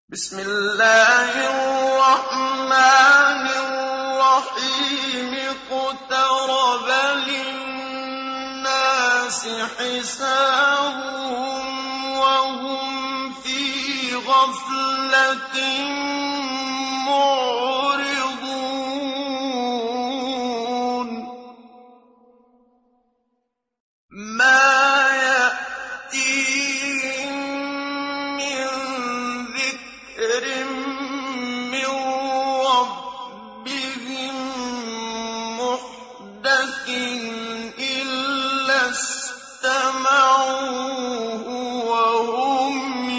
بسم الله الرحمن الرحيم اقترب للناس حسابهم وهم في غفلة معرضون ما يأتيهم من ذكر من ربهم محدث إلا استمعوه وهم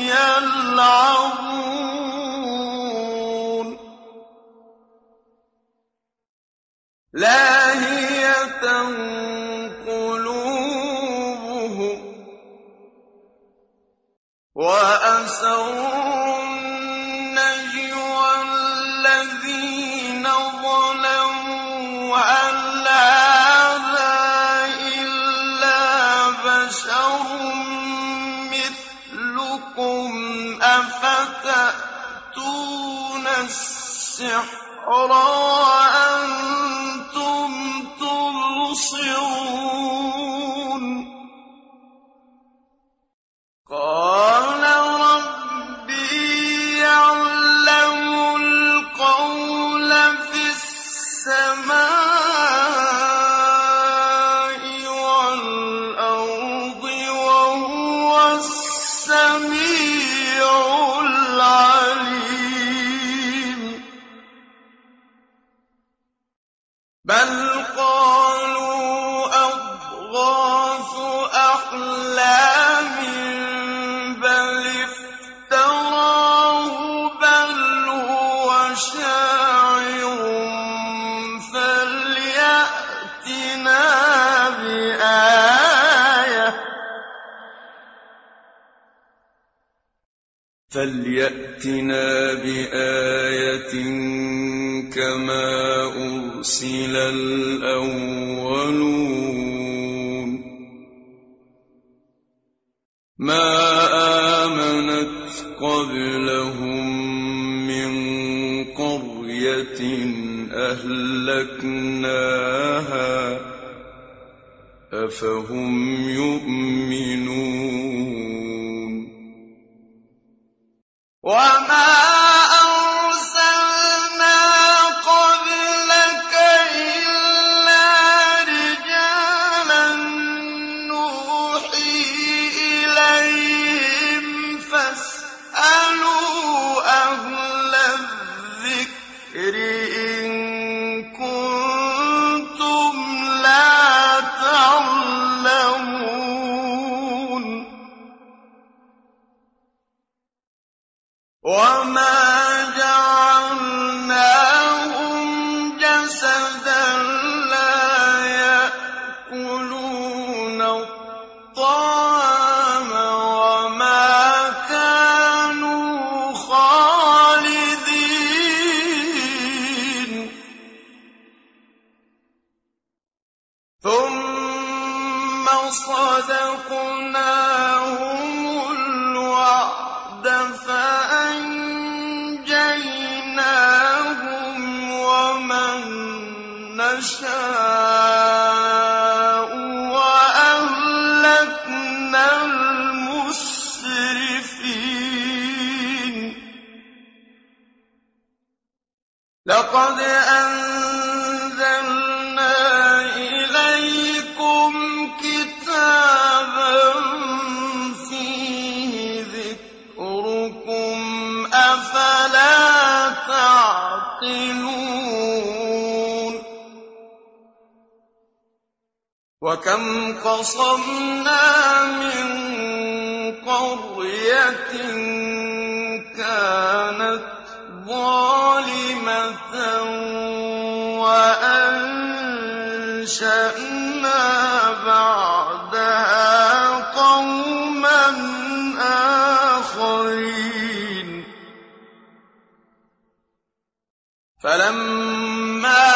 يلعبون لاهية قلوبهم وأسروا النجوى الذين ظلموا هل هذا إلا بشر مثلكم أفتأتون السحر وأنتم تبصرون قال ربي يعلم القول في السماء والأرض وهو السميع العليم بل قالوا أضغاث أحلام بل افتراه بل هو شاعر فليأتنا بآية كما أرسل الأولون ما آمنت قبلهم من قرية أهلكناها أفهم يؤمنون وما أرسلنا قبلك إلا رجالا نوحي إليهم فاسألوا أهل الذكر إن كنتم لا تعلمون وما جعلناهم جسدا لا يأكلون الطعام وما كانوا خالدين ثم صدقناهم الوعد فأنجيناهم ومن نشاء وأهلكنا المسرفين لقد أنزلنا إليكم كتابا فيه ذكركم أفلا تعقلون وكم قصمنا من قرية كانت ظالمة وأنشأنا بعدها قوما آخرين فلما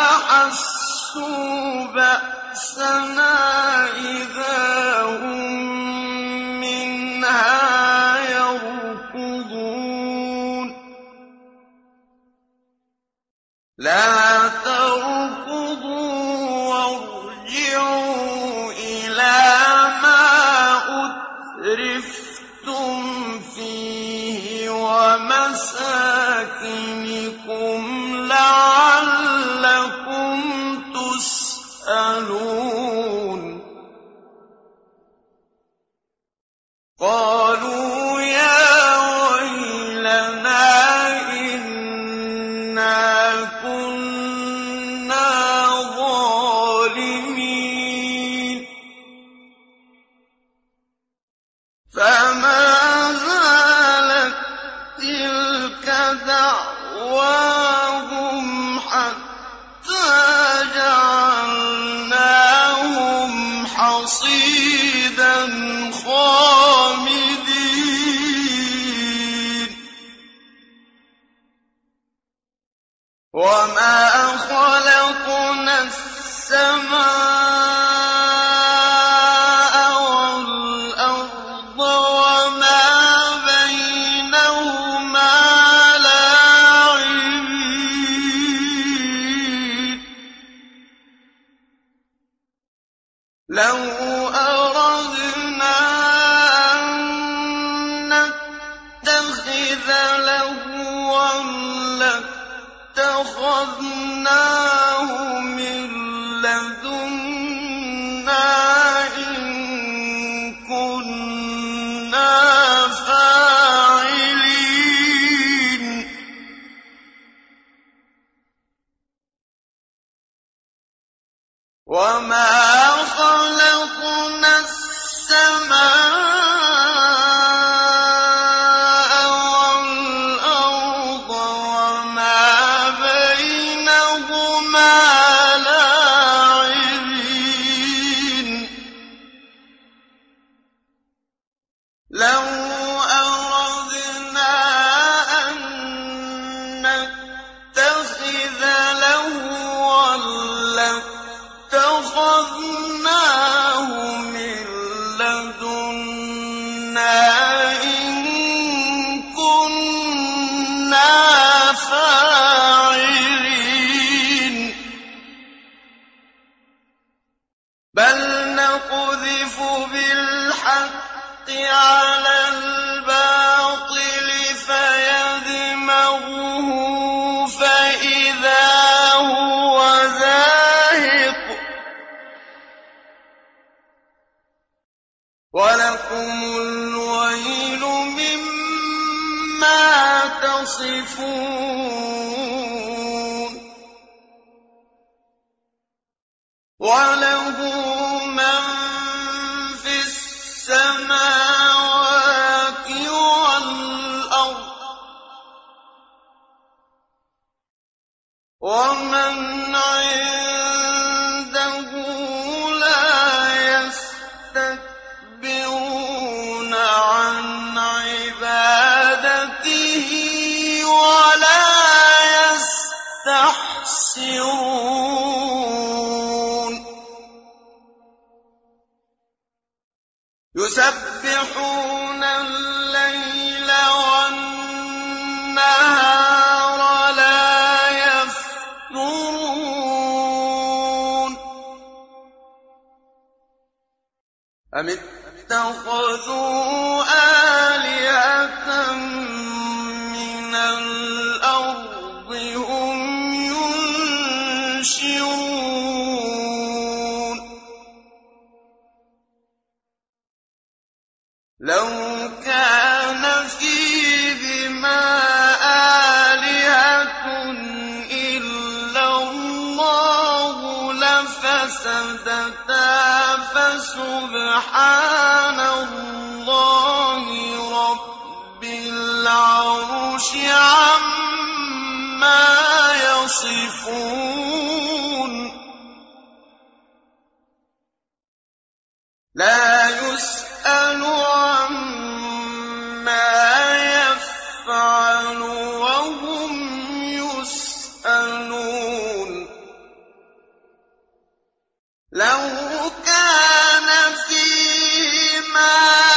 أحسوا بأسنا إذا هم منها يركضون لَا تَرْكُضُوا وَارْجِعُوا إِلَىٰ مَا أُتْرِفْتُمْ فِيهِ وَمَسَاكِنِكُمْ لَعَلَّكُمْ تُسْأَلُونَ قَالُوا يَا وَيْلَنَا إِنَّا كُنَّا ظَالِمِينَ فَمَا زَالَت تِّلْكَ دَعْوَاهُمْ حَتَّىٰ جَعَلْنَاهُمْ حَصِيدًا خَامِدِينَ وَمَا خَلَقْنَا السَّمَاءَ وَالْأَرْضَ وَمَا بَيْنَهُمَا لَاعِبِينَ لَوْ أَرَدْنَا أَن نَّتَّخِذَ لَهْوًا لَّاتَّخَذْنَاهُ مِن لَّدُنَّا إِن كُنَّا فَاعِلِينَ وَمَا خَلَقْنَا السَّمَاءَ وَالْأَرْضَ وَمَا بَيْنَهُمَا لَاعِبِينَ لَوْ أَرَدْنَا أَن نَّتَّخِذَ لَهْوًا لَّاتَّخَذْنَاهُ مِن لَّدُنَّا إِن كُنَّا فَاعِلِينَ بَلْ نَقْذِفُ بِالْحَقِّ عَلَى الْبَاطِلِ فَيَدْمَغُهُ فَإِذَا هُوَ زَاهِقٌ وَلَكُمُ الْوَيْلُ مِمَّا تَصِفُونَ وَلَهُ مَن فِي السَّمَاوَاتِ وَالْأَرْضِ وَمَنْ عِندَهُ لَا يَسْتَكْبِرُونَ عَنْ عِبَادَتِهِ وَلَا يَسْتَحْسِرُونَ يُسَبِّحُونَ اللَّيْلَ وَالنَّهَارَ لَا يَفْتُرُونَ أَمِ اتَّخَذُوا آلِهَةً مِّنَ الْأَرْضِ هُمْ يُنشِرُونَ لَوْ كَانَ فِيهِمَا آلِهَةٌ إِلَّا اللَّهُ لَفَسَدَتَا فَسُبْحَانَ اللَّهِ رَبِّ الْعَرْشِ عَمَّا يَصِفُونَ لَا يُسْأَلُ عَمَّا يَفْعَلُ وَهُمْ يُسْأَلُونَ لَوْ كَانَ فِيهِمَا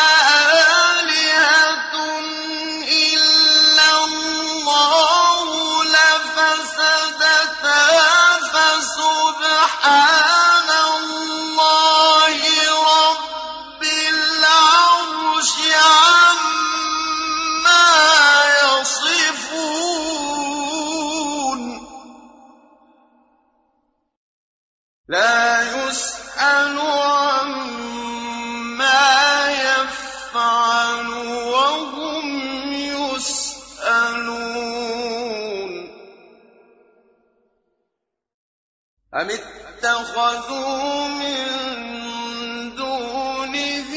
آلِهَةٌ إِلَّا اللَّهُ لَفَسَدَتَا أَمِ اتَّخَذُوا مِن دُونِهِ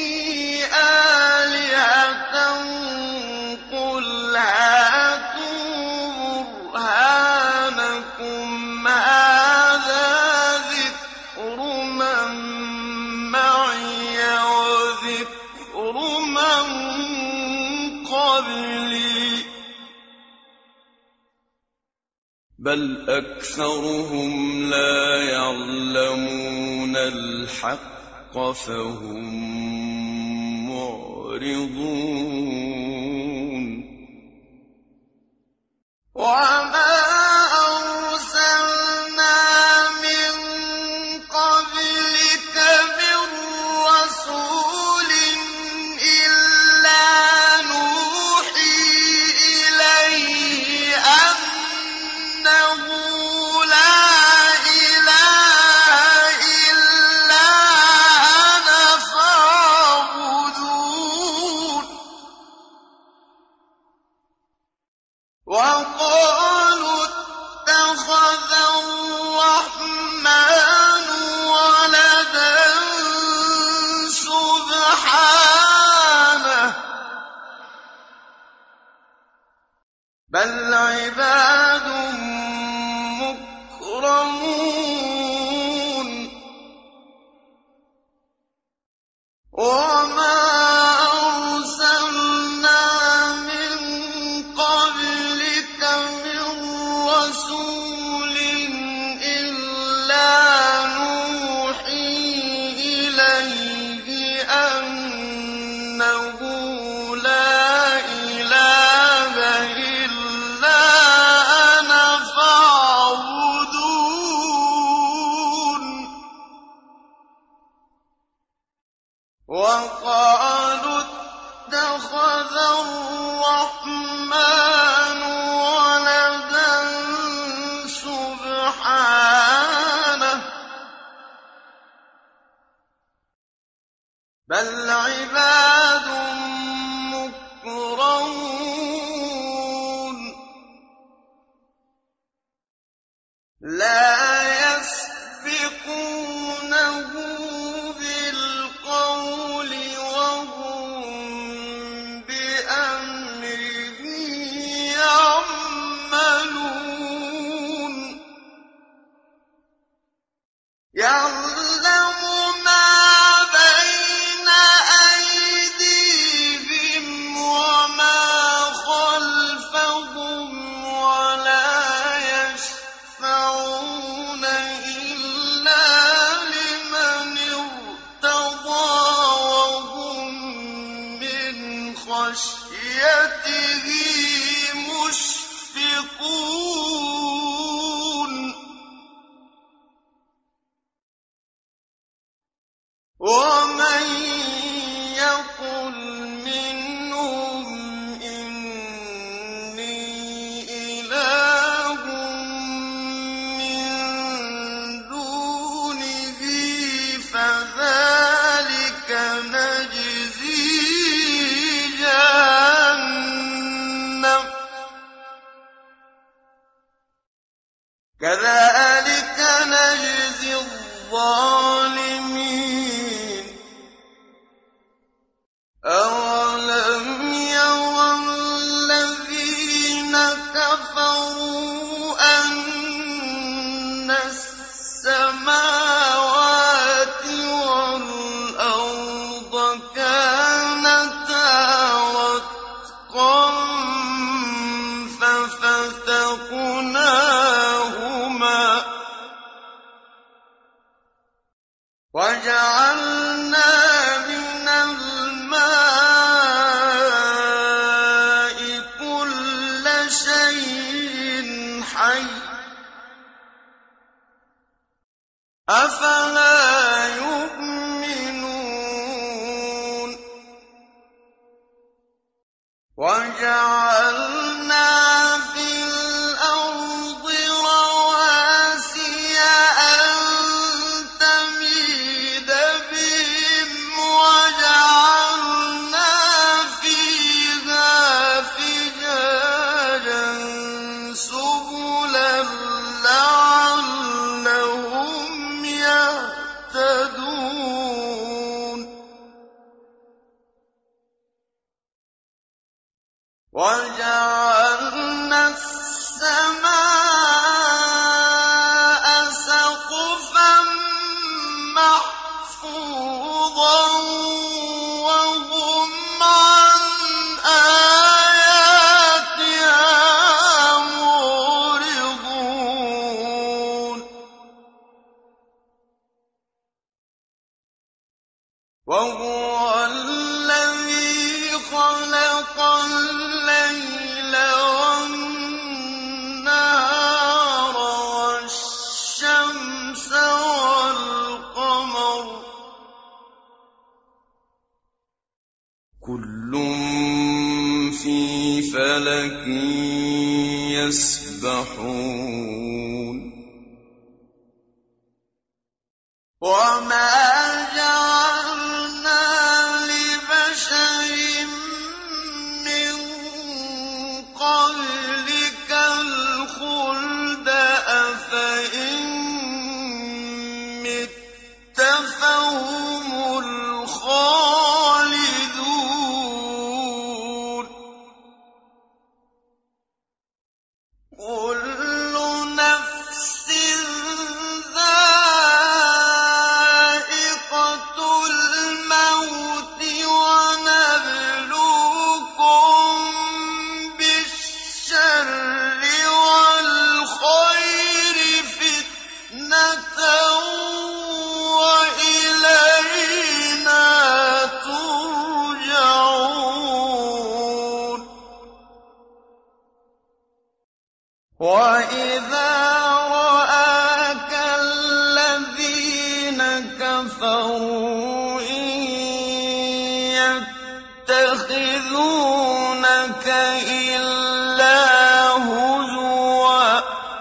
آلِهَةً ۖ قُلْ هَاتُوا بُرْهَانَكُمْ هَٰذَا ذِكْرُ مَن مَّعِيَ وَذِكْرُ مَن قَبْلِي ۗ بَلْ أَكْثَرُهُمْ لَا يَعْلَمُونَ الْحَقَّ فَهُم مُّعْرِضُونَ وَمَا أَرْسَلْنَا مِن قَبْلِكَ مِن رَّسُولٍ إِلَّا نُوحِي إِلَيْهِ أَنَّهُ لَا إِلَٰهَ إِلَّا أَنَا فَاعْبُدُونِ وَقَالُوا اتَّخَذَ الرَّحْمَٰنُ وَلَدًا سُبْحَانَهُ ۚ بَلْ عِبَادٌ مُّكْرَمُونَ وَمَا أَرْسَلْنَا مِن قَبْلِكَ مِن رَّسُولٍ إِلَّا نُوحِي إِلَيْهِ أَنَّهُ لَا إِلَٰهَ إِلَّا أَنَا فَاعْبُدُونِ وَقَالُوا اتَّخَذَ الرَّحْمَٰنُ وَلَدًا سُبْحَانَهُ ۚ بَلْ عِبَادٌ مُّكْرَمُونَ لَا يَسْبِقُونَهُ بِالْقَوْلِ وَهُم بِأَمْرِهِ يَعْمَلُونَ يَعْلَمُ مَا بَيْنَ أَيْدِيهِمْ وَمَا خَلْفَهُمْ وَلَا يَشْفَعُونَ إِلَّا لِمَنِ ارْتَضَىٰ وَهُم مِّنْ خَشْيَتِهِ مُشْفِقُونَ وَمَن يَقُلْ مِنْهُمْ إِنِّي إِلَٰهٌ مِّن دُونِهِ فَذَٰلِكَ نَجْزِيهِ جَهَنَّمَ ۚ كَذَٰلِكَ نَجْزِي الظَّالِمِينَ أَوَلَمْ يَرَ الَّذِينَ كَفَرُوا أَنَّ السَّمَاوَاتِ وَالْأَرْضَ كَانَتَا رَتْقًا فَفَتَقْنَاهُمَا وَجَعَلْنَا مِنَ الْمَاءِ كُلَّ شَيْءٍ حَيٍّ ۖ أَفَلَا يُؤْمِنُونَ وَجَعَلْنَا فِي الْأَرْضِ رَوَاسِيَ أَن تَمِيدَ بِهِمْ وَجَعَلْنَا فِيهَا فِجَاجًا سُبُلًا لَّعَلَّهُمْ وَهُوَ الَّذِي خَلَقَ اللَّيْلَ وَالنَّهَارَ وَالشَّمْسَ وَالْقَمَرَ ۖ كُلٌّ فِي فَلَكٍ يَسْبَحُونَ وَمَا جَعَلْنَا لِبَشَرٍ مِّن قَبْلِكَ الْخُلْدَ ۖ أَفَإِن مِّتَّ فَهُمُ الْخَالِدُونَ كُلُّ نَفْسٍ ذَائِقَةُ الْمَوْتِ ۖ وَنَبْلُوكُم بِالشَّرِّ وَالْخَيْرِ فِتْنَةً ۖ وَإِلَيْنَا تُرْجَعُونَ وَإِذَا رَآكَ الَّذِينَ كَفَرُوا إِن يَتَّخِذُونَكَ إِلَّا هُزُوًا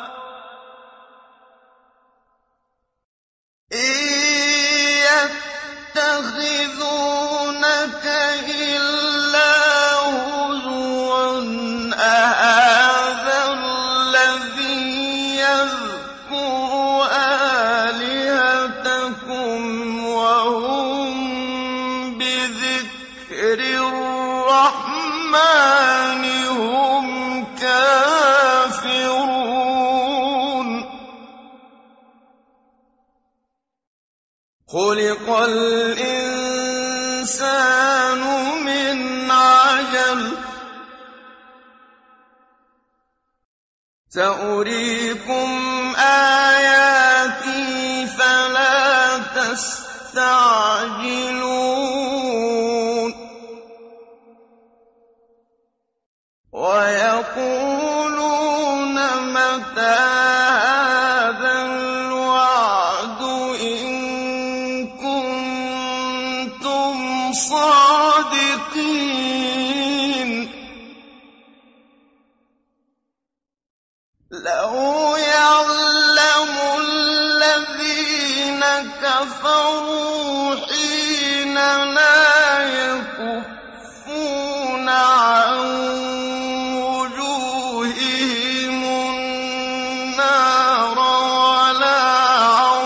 أَهَٰذَا الَّذِي يَذْكُرُ آلِهَتَكُمْ وَهُم بِذِكْرِ الرَّحْمَٰنِ هُمْ كَافِرُونَ خُلِقَ الْإِنسَانُ مِنْ عَجَلٍ ۚ سَأُرِيكُمْ آيَاتِي فَلَا تَسْتَعْجِلُونِ وَيَقُولُونَ مَتَىٰ هَٰذَا الْوَعْدُ إِن كُنتُمْ صَادِقِينَ لَوْ يَعْلَمُ الَّذِينَ كَفَرُوا حِينَ لَا يَكُفُّونَ عَن وُجُوهِهِمُ النَّارَ وَلَا عَن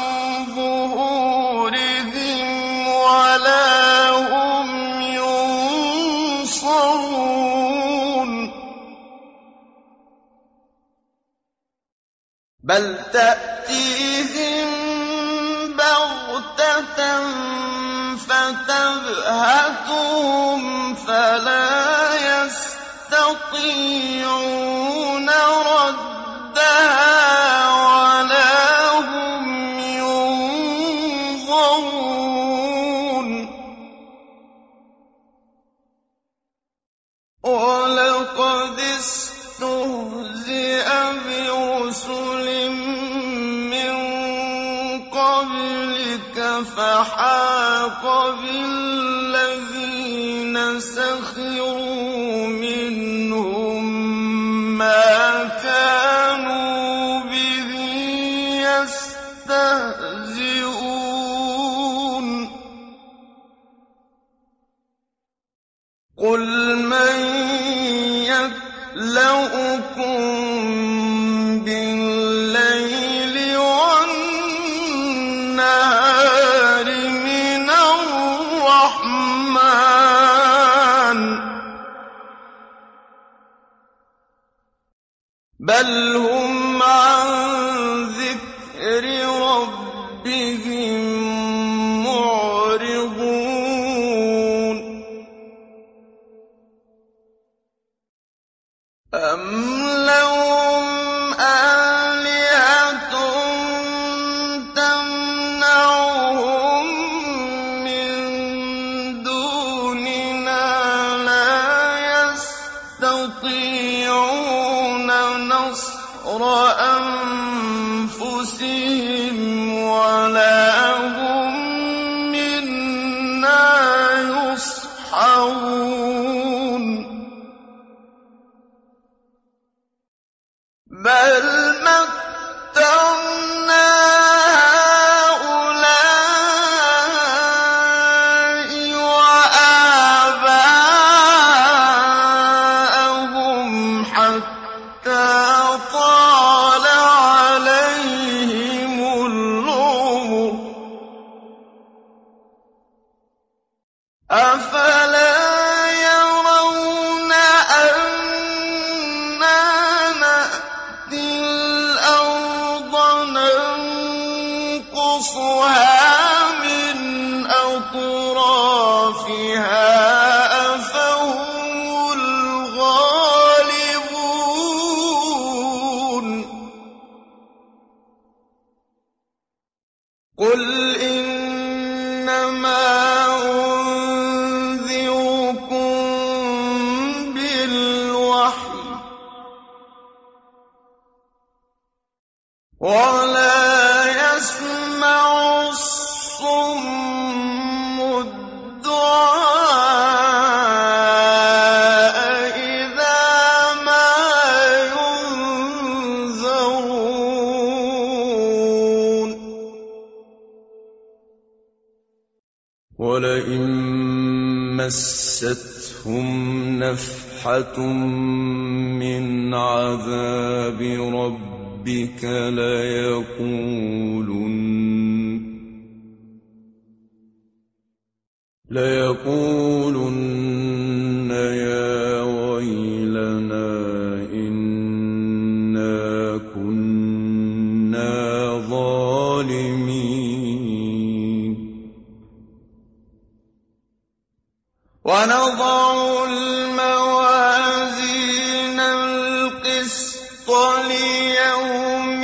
ظُهُورِهِمْ وَلَا هُمْ يُنصَرُونَ بَلْ تَأْتِيهِم بَغْتَةً فَتَبْهَتُهُمْ فَلَا يَسْتَطِيعُونَ رَدَّهَا وَلَا هُمْ يُنظَرُونَ وَلَقَدِ اسْتُهْزِئَ بِرُسُلٍ مِّن قَبْلِكَ فَحَاقَ بِالَّذِينَ سَخِرُوا مِنْهُم مَّا كَانُوا بِهِ يَسْتَهْزِئُونَ قُلْ مَن يَكْلَؤُكُم بِاللَّيْلِ وَالنَّهَارِ مِنَ الرَّحْمَٰنِ بَلْ هُمْ عَن ذِكْرِ رَبِّهِم مُّعْرِضُونَ أَمْ لَهُمْ آلِهَةٌ تَمْنَعُهُم مِّن يستطيعون نصر أنفسهم ولا هم منا يصحبون بل متعنا هؤلاء وآباءهم حتى طال عليهم العمر أفلا يرون أنا نأتي الأرض ننقصها من أطرافها أفهم الغالبون قل إنما أنذركم بالوحي ولا يسمع الصم الدعاء إذا ما ينذرون ولئن مستهم نفحة من عذاب ربك ليقولن يا ويلنا إنا كنا ظالمين ونضع الموازين القسط ليوم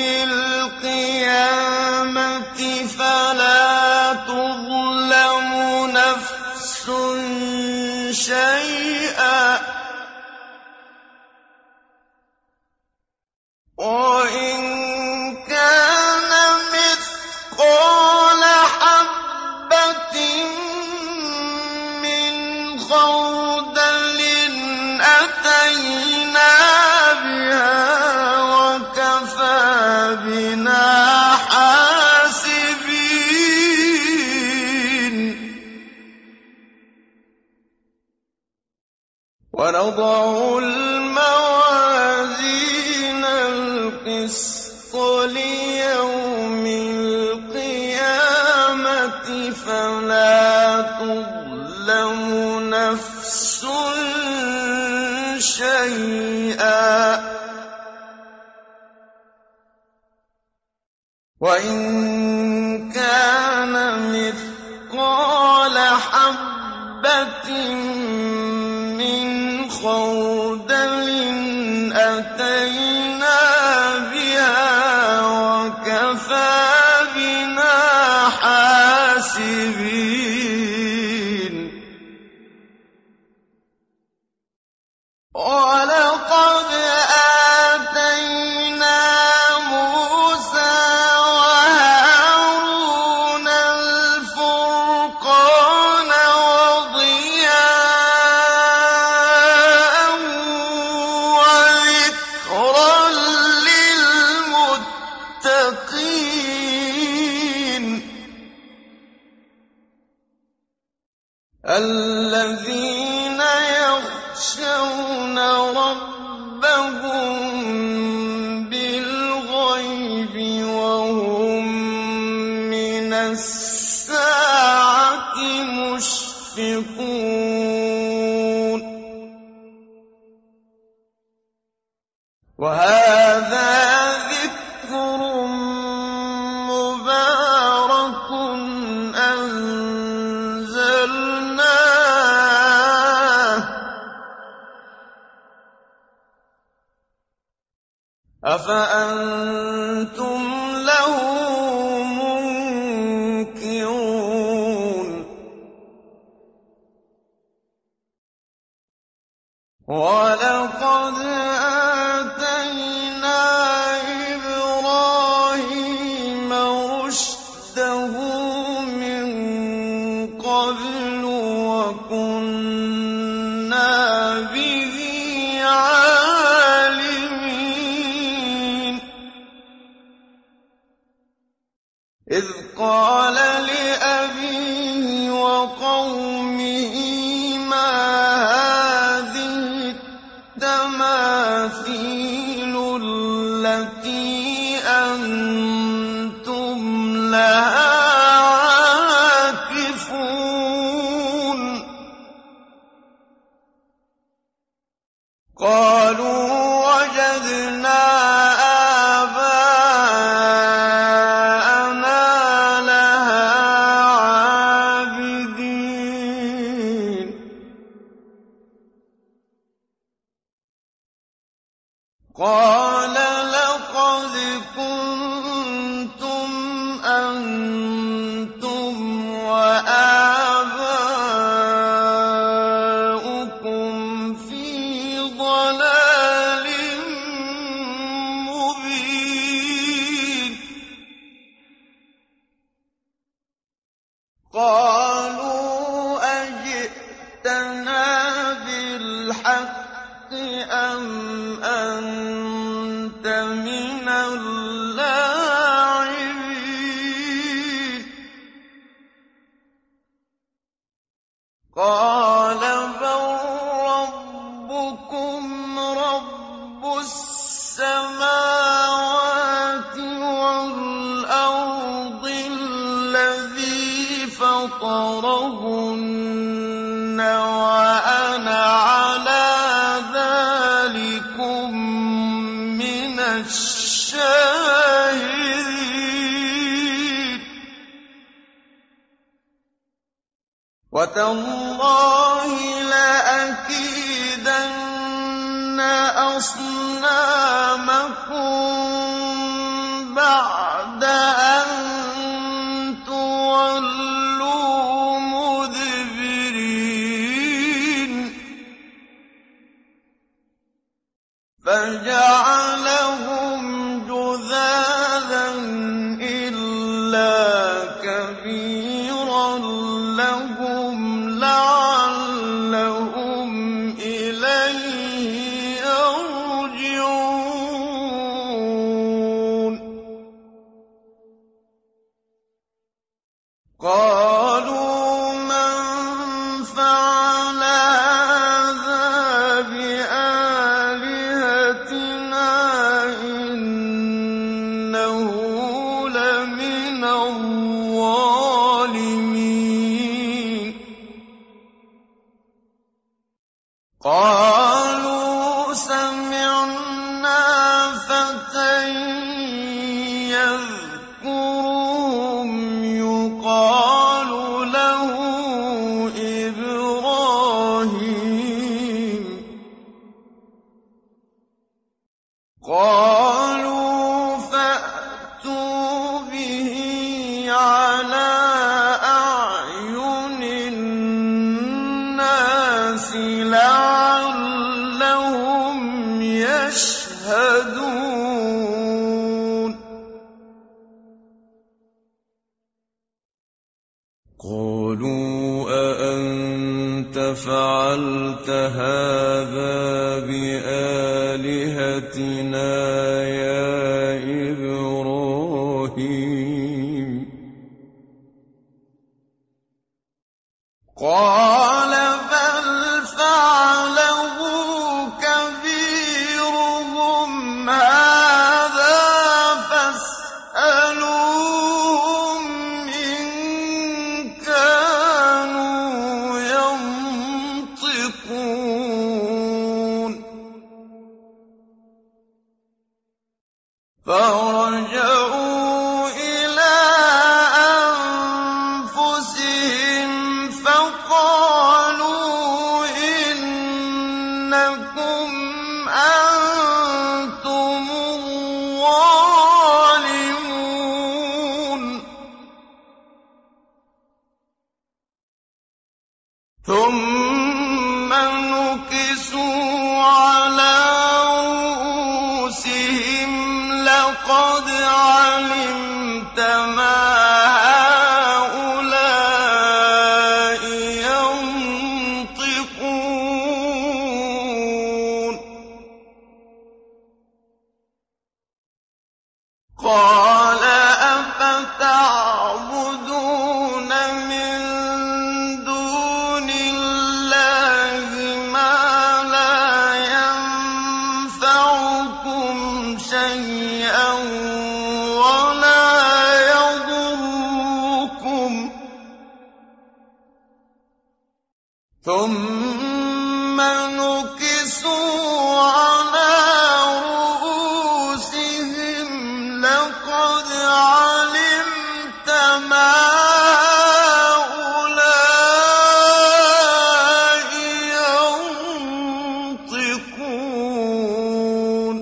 القيامة فلا تظلم نفس شيئا وإن كان مثقال حبة من خردل أتينا بها وكفى بنا حاسبين ونضع الموازين القسط ليوم القيامة فلا تظلم نفس شيئا وإن كان مثقال حبة من خردل أتينا بها وكفى بنا حاسبين ولقد آتينا موسى وهارون الفرقان وضياء وذكرا للمتقين الذين يخشون ربهم بالغيب وهم من الساعة مشفقون وهذا ذكر مبارك أنزلناه أفأنتم له منكرون ولقد قال لأبيه وقومه ما هذه التماثيل التي أنتم لها عاكفون قالوا وجدنا آباءنا لها عابدين قال لقد كنتم أنتم وآباؤكم في ضلال مبين قالوا أجئتنا بالحق أم أنت من اللاعبين قال بل ربكم رب السماوات والأرض الذي فطرهن وأنا على ذلكم من الشاهدين وتالله لأكيدن أصنامكم بعد أن تولوا مدبرين فجعلهم جذاذا إلا كبيرا لهم لعلهم إليه يرجعون قالوا من فعل هذا بآلهتنا إنه لمن الظالمين قالوا سمعنا فتى يذكرهم يقال له إبراهيم قالوا فأتوا به على أعين الناس لعلهم يشهدون قالوا أأنت فعلت هذا بآلهتنا يا إبراهيم قال بل فعله كبيرهم هذا فاسألوهم إن كانوا ينطقون فرجعوا إلى أنفسهم فقالوا إنكم أنتم الظالمون ثم نكسوا على رؤوسهم لقد علمت ما هؤلاء ينطقون قال أفتعبدون شيئا ولا يضركم ثم نكسوا على رؤوسهم لقد علمت ما هؤلاء ينطقون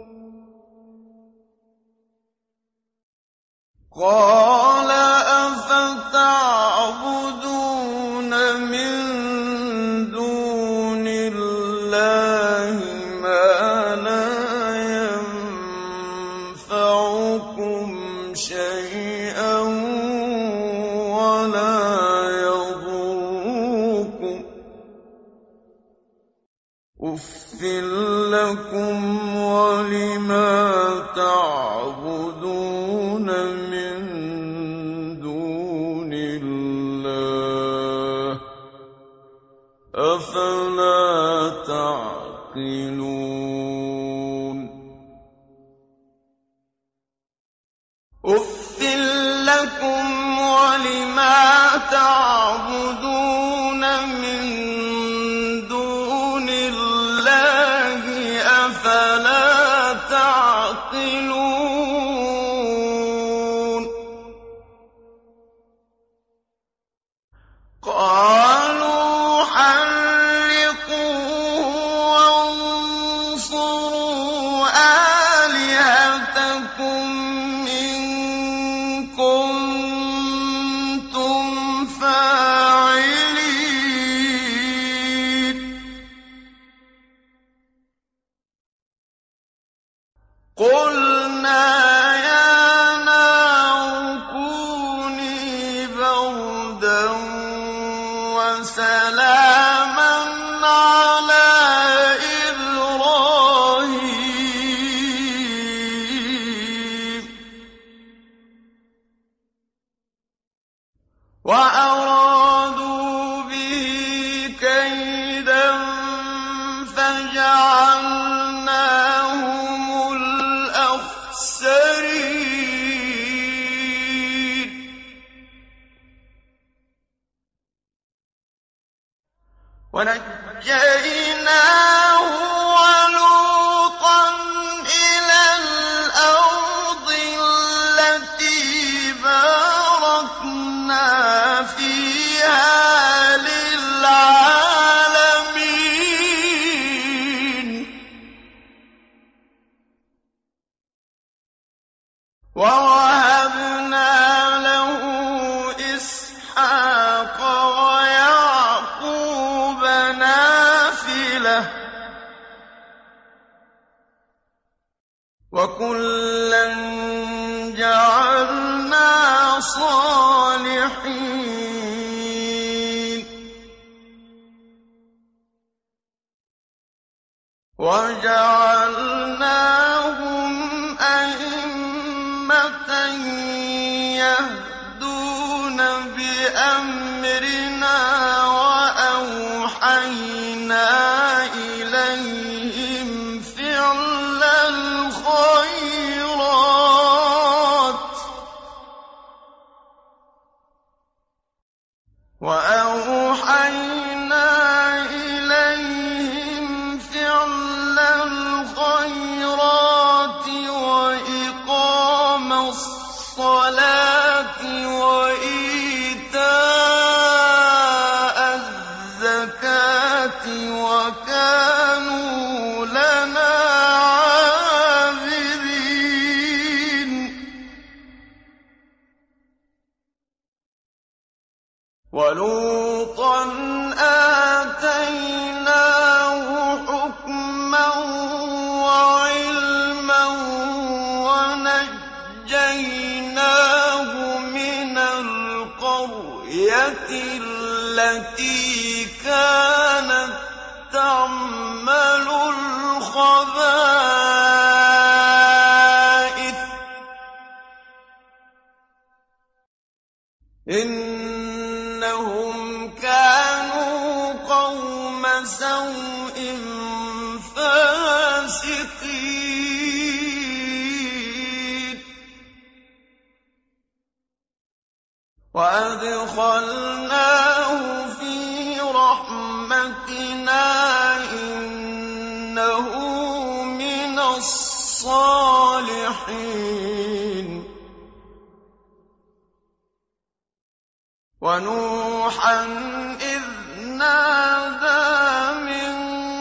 قال أفتعبدون من دون الله ما لا ينفعكم شيئا ولا يضركم أُفٍّ لكم ولما تعبدون من دون الله أفلا تعقلون أُفٍّ لكم ولما تعبدون من دون الله أفلا تعقلون قالوا حرقوه وانصروا آلهتكم إن كنتم فاعلين قلنا يا نار كوني بردا وسلاما على إبراهيم وأرادوا به كيدا فجعلناهم الأخسرين ونجيناه ولوطا إلى الأرض التي باركنا فيها للعالمين ووهبنا له إسحاق ويعقوب نافلة وكلا جعلنا صالحين وجعلناهم أئمة يهدون بأمرنا وأوحينا إليهم فعل الخيرات وإقام الصلاة وإيتاء الزكاة وكانوا لنا عابدين ولوطا آتيناه حكما وعلما ونجيناه من القرية التي كانت تعمل الخبائث إنهم كانوا قوم سوء فاسقين وأدخلناه في رحمتنا إنه من الصالحين ونوحا إذ نادى من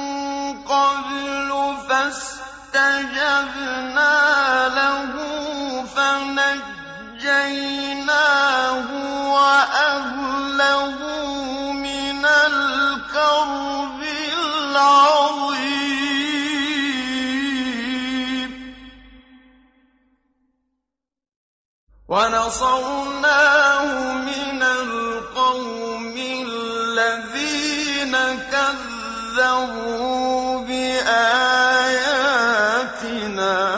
قبل فاستجبنا له فنجيناه وأهله من الكرب العظيم ونصرناه من القوم الذين كذبوا بآياتنا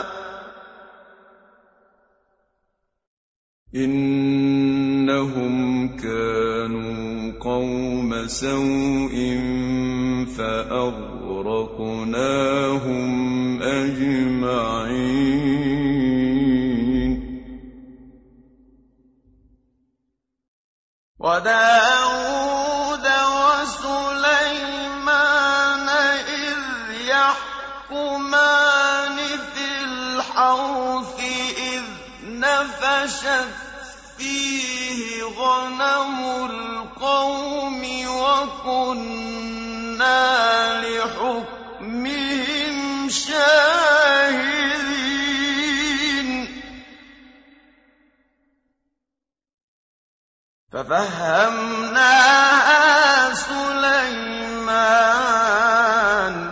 إنهم كانوا قوم سوء فأغرقناهم أجمعين وداود وسليمان إذ يحكمان في الحرث إذ نفشت فيه غنم القوم وكنا لحكمهم شاهدين ففهمناها سليمان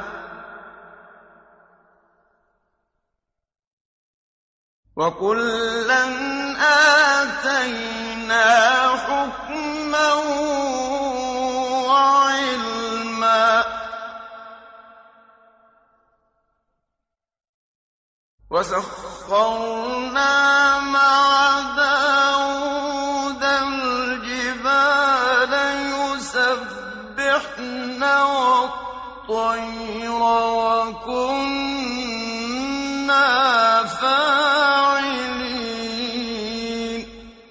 وكلا آتينا حكما وعلما وسخرنا مع داود الجبال يسبحن والطير وكنا فاعلين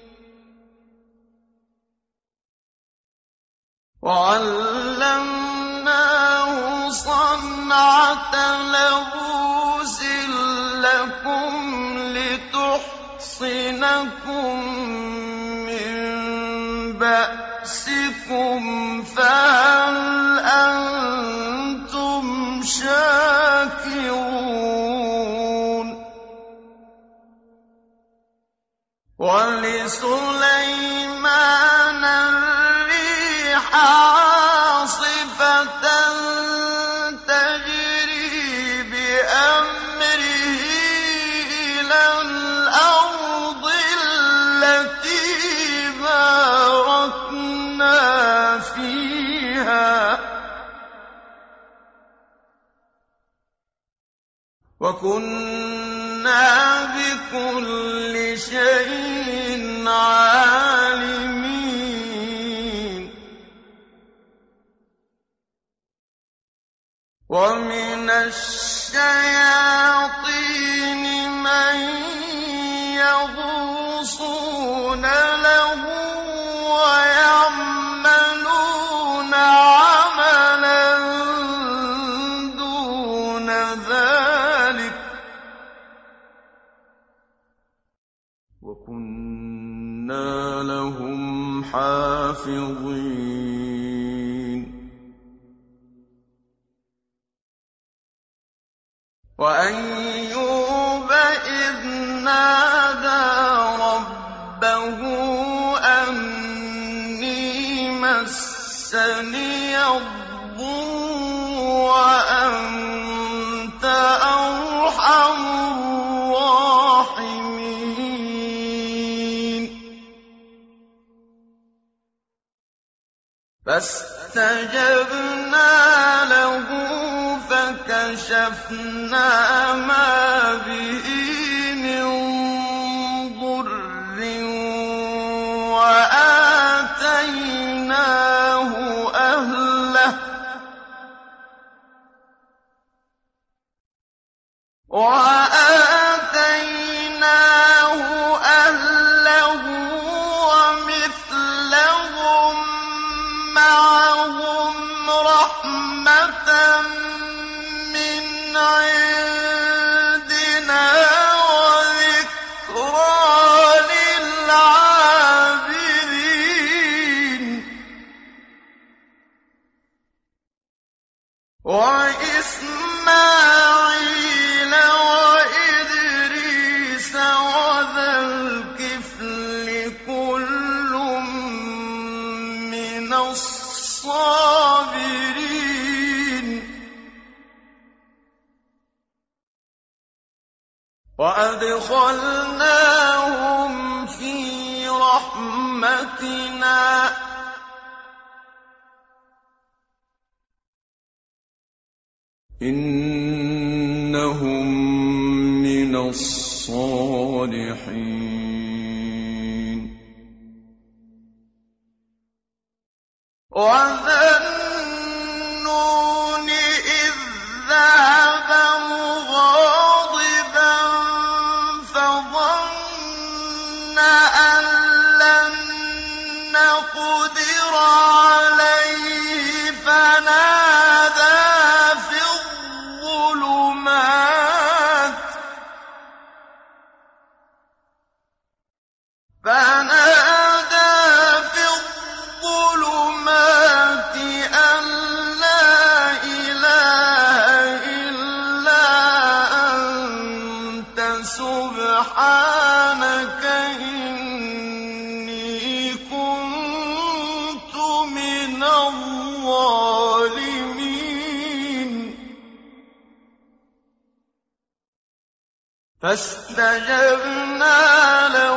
وعلمناه صنعة لبوس لكم لتحصنكم من بأسكم فهل أنتم شاكرون ولسليمان الريح عاصفة تجري بأمره إلى الأرض التي باركنا فيها وكنا بكل شيء عالمين ومن الشياطين من يغوصون له ويعملون عملا دون ذلك وكنا لهم حافظين وأيوب إذ نادى ربه أني مسني الضر وأنت أرحم الراحمين فاستجبنا له فكشفنا ما به من ضر وآتيناه أهله ومثلهم وأدخلناهم في رحمتنا إنهم من الصالحين. وذا النون إذ ذهب مغاضبا فظن أن لن نقدر عليه فنادى في الظلمات أن لا إله إلا أنت سبحانك إني كنت من الظالمين. فاستجبنا له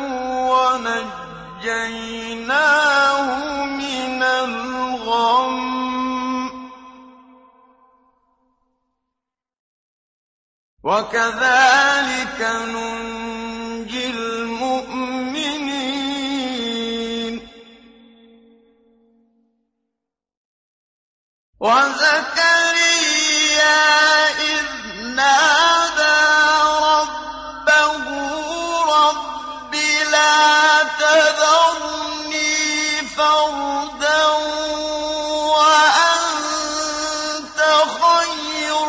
ونجيناه من الغم وكذلك ننجي المؤمنين. وزكريا إذ نادى ربه رب لا تذرني فردا وأنت خير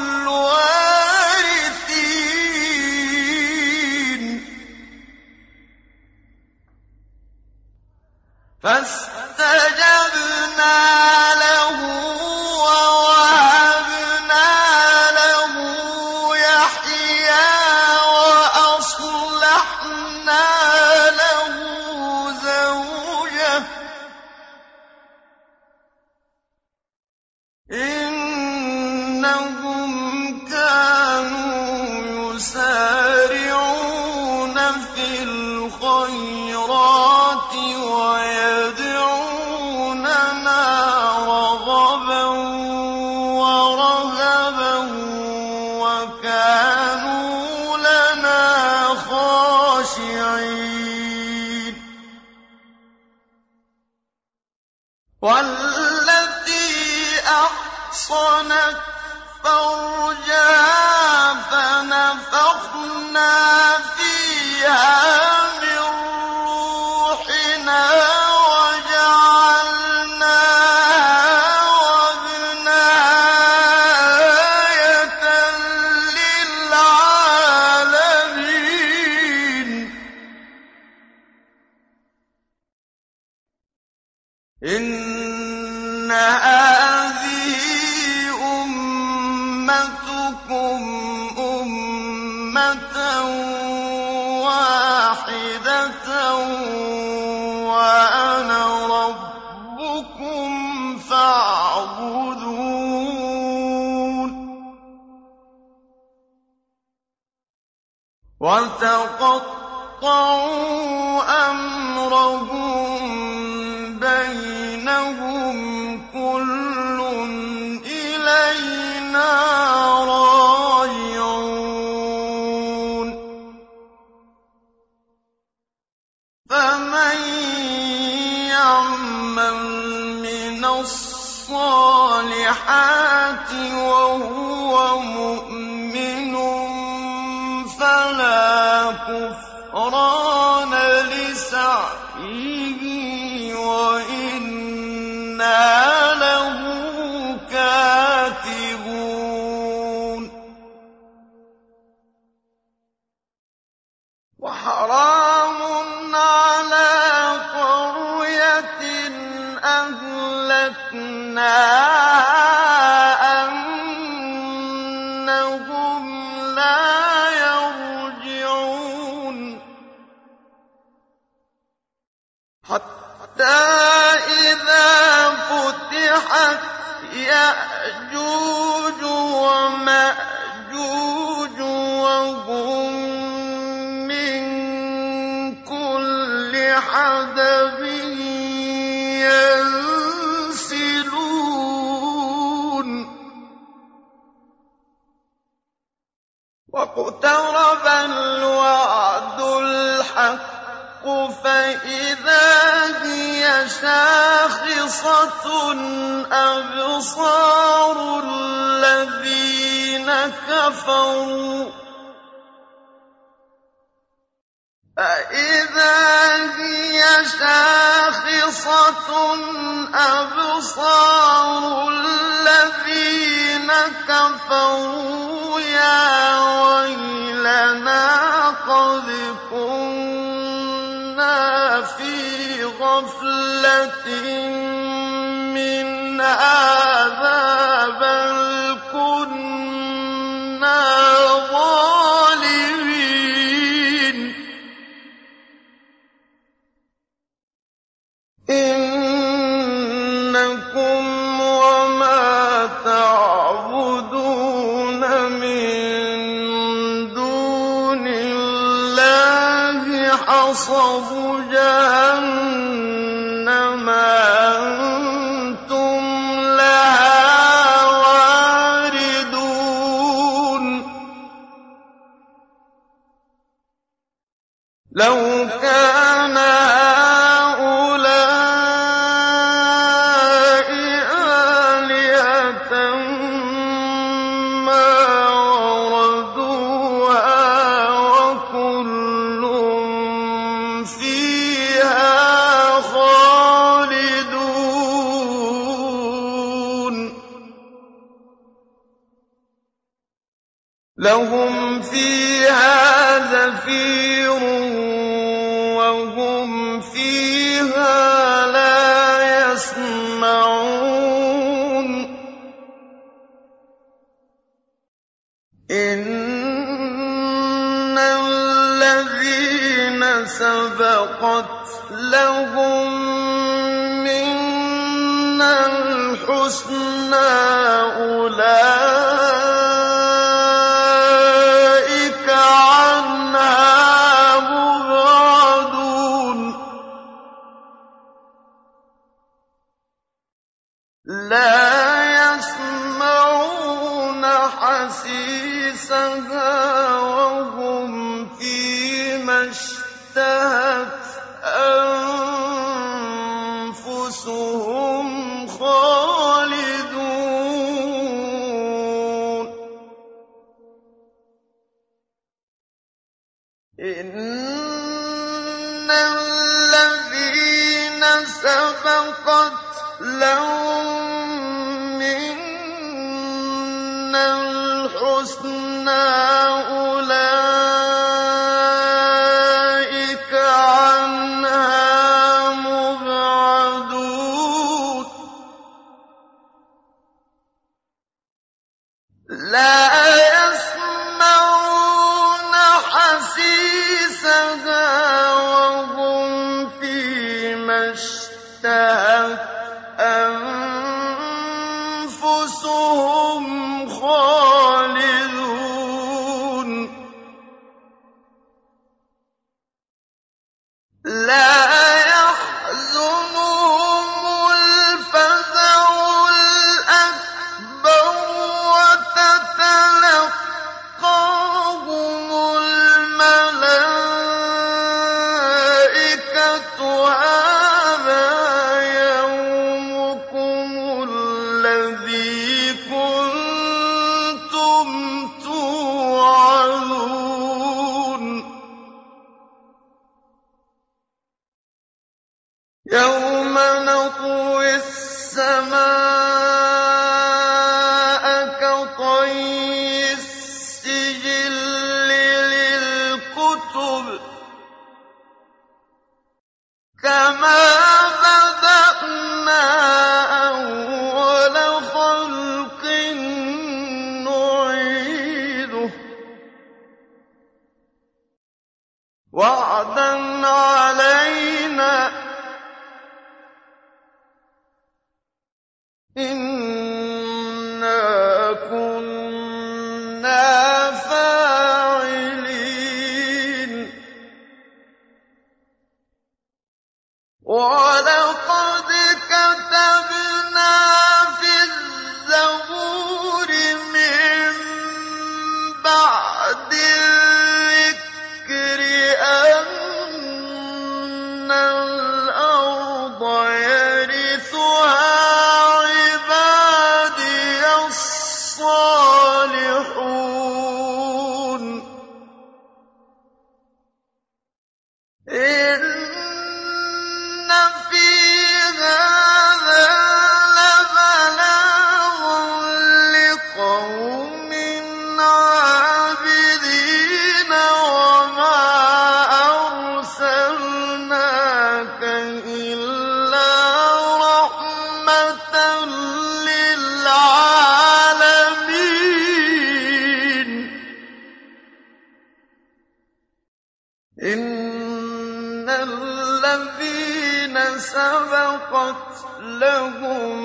الوارثين. فاستجبنا له ووهبنا له يحيى وأصلحنا له زوجه إنهم كانوا يسارعون في الخيرات ويدعوننا رغبا ورهبا وكانوا لنا خاشعين. والتي أحصنت فرجها فنفخنا فيها من روحنا وجعلناها وابنها آية للعالمين. إن هذه أمتكم أمة واحدة وأنا ربكم فاعبدون. وتقطعوا أمرهم بينهم كل إلينا راجعون. فمن يعمل من الصالحات وهو مؤمن فلا كفران لسعيه وإنا له كاتبون. وحرام على قرية أهلكناها أنهم لا يرجعون. حتى إذا فتحت يأجوج ومأجوج وهم واقترب الوعد الحق فإذا هي شاخصة أبصار الذين كفروا يا ويلنا قد كنا في غفلة من هذا بل كنا ظالمين إنكم وما تعبدون من دون الله حصب جهنم أنتم لها واردون لو كان هؤلاء آلهة ما وردوها وكل فيها خالدون لهم فيها زفير وهم فيها لا يسمعون إن الذين سبقت لهم منا الحسنى أولئك عنها مبعدون لا يسمعون حسيسها وهم فيما اشتهت أنفسهم خالدون إن الذين سبقت لهم منا الحسنى أولئك عنها مبعدون لا يسمعون حسيسها وهم فيما اشتهت أنفسهم خالدون لا يحزنهم الفزع الأكبر وتتلقاهم الملائكة هذا يومكم الذي كنتم توعدون يوم نطوي السماء كطي السجل للكتب كما بدأنا أول خلق نعيده وعدا علينا إنا كنا فاعلين ولقد كتبنا في الزبور من بعد إِنَّ الَّذِينَ سَبَقَتْ لَهُم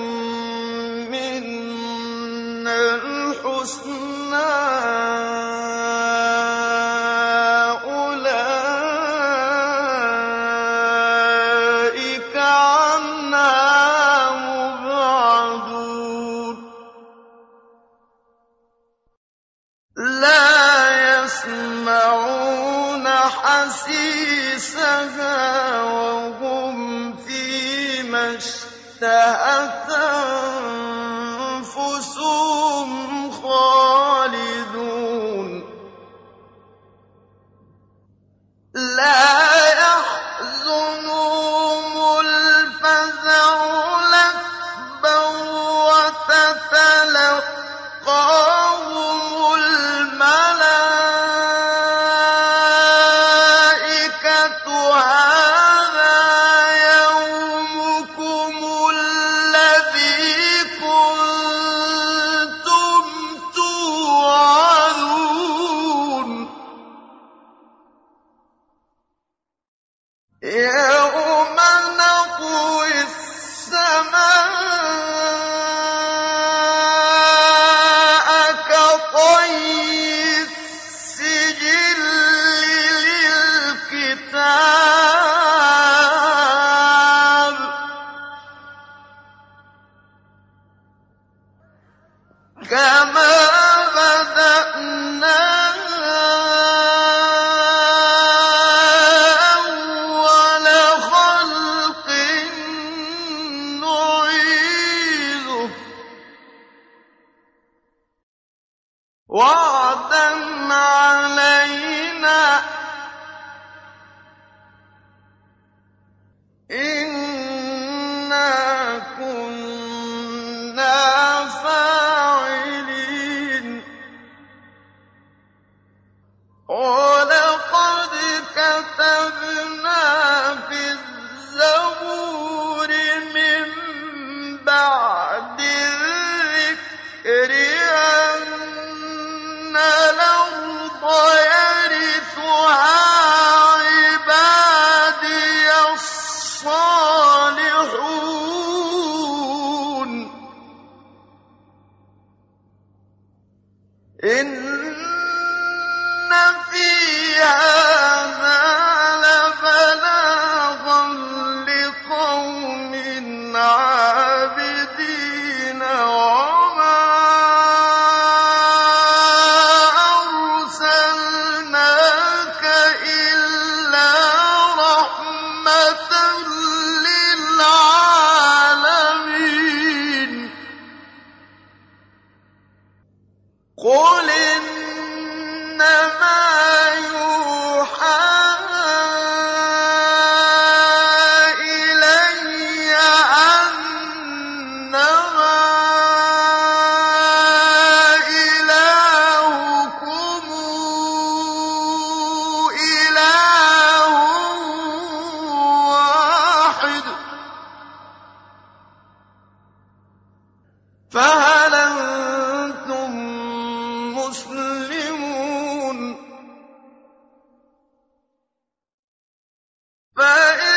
مِّنَّا الْحُسْنَىٰ أُولَٰئِكَ عَنْهَا مُبْعَدُونَ لَا يَسْمَعُونَ حَسِيسَهَا وَهُمْ فِيمَا اشْتَهَتْ أَنفُسُهُمْ خَالِدُونَ لَا يَحْزُنُهُمُ الْفَزَعُ الْأَكْبَرُ وَتَتَلَقَّاهُمُ الْمَلَائِكَةُ هَٰذَا يَوْمُكُمُ الَّذِي كُنتُمْ تُوعَدُونَ يَوْمَ نَطْوِي السَّمَاءَ كَطَيِّ السِّجِلِّ لِلْكِتَابِ كَمَا بَدَأْنَا أَوَّلَ خَلْقٍ نُّعِيدُهُ ۚ وَعْدًا عَلَيْنَا ۚ إِنَّا كُنَّا فَاعِلِينَ وَلَقَدْ كَتَبْنَا فِي الزَّبُورِ مِن بَعْدِ الذِّكْرِ أَنَّ الْأَرْضَ يَرِثُهَا عِبَادِيَ الصَّالِحُونَ إِنَّ فِي هَٰذَا لَبَلَاغًا لِّقَوْمٍ عَابِدِينَ وَمَا أَرْسَلْنَاكَ إِلَّا رَحْمَةً لِّلْعَالَمِينَ قُلْ إِنَّمَا يُوحَىٰ إِلَيَّ أَنَّمَا إِلَٰهُكُمْ إِلَٰهٌ وَاحِدٌ ۖ فَهَلْ أَنتُم مُّسْلِمُونَ فَإِن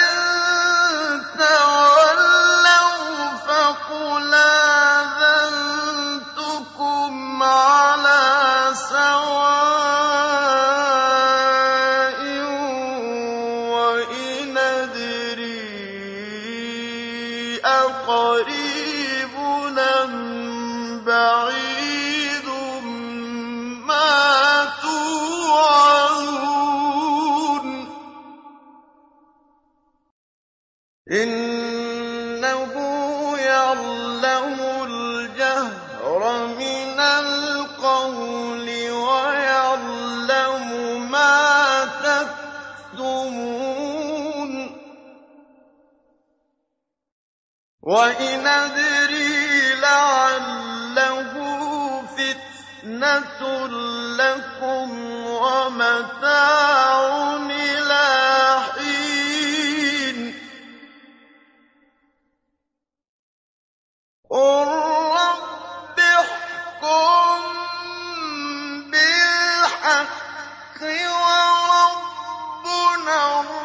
تَوَلَّوْا فَقُلْ آذَنتُكُمْ عَلَىٰ سَوَاءٍ وَإِنْ أَدْرِي أَقَرِيبٌ أَمْ بَعِيدٌ مَّا تُوعَدُونَ إِنَّهُ يَعْلَمُ الْجَهْرَ مِنَ الْقَوْلِ وَيَعْلَمُ مَا تَكْتُمُونَ وَإِنْ أَدْرِي لَعَلَّهُ فِتْنَةٌ لَّكُمْ وَمَتَاعٌ إِلَىٰ حِينٍ قُل رَّبِّ احْكُم بِالْحَقِّ وَرَبُّنَا النَّارِ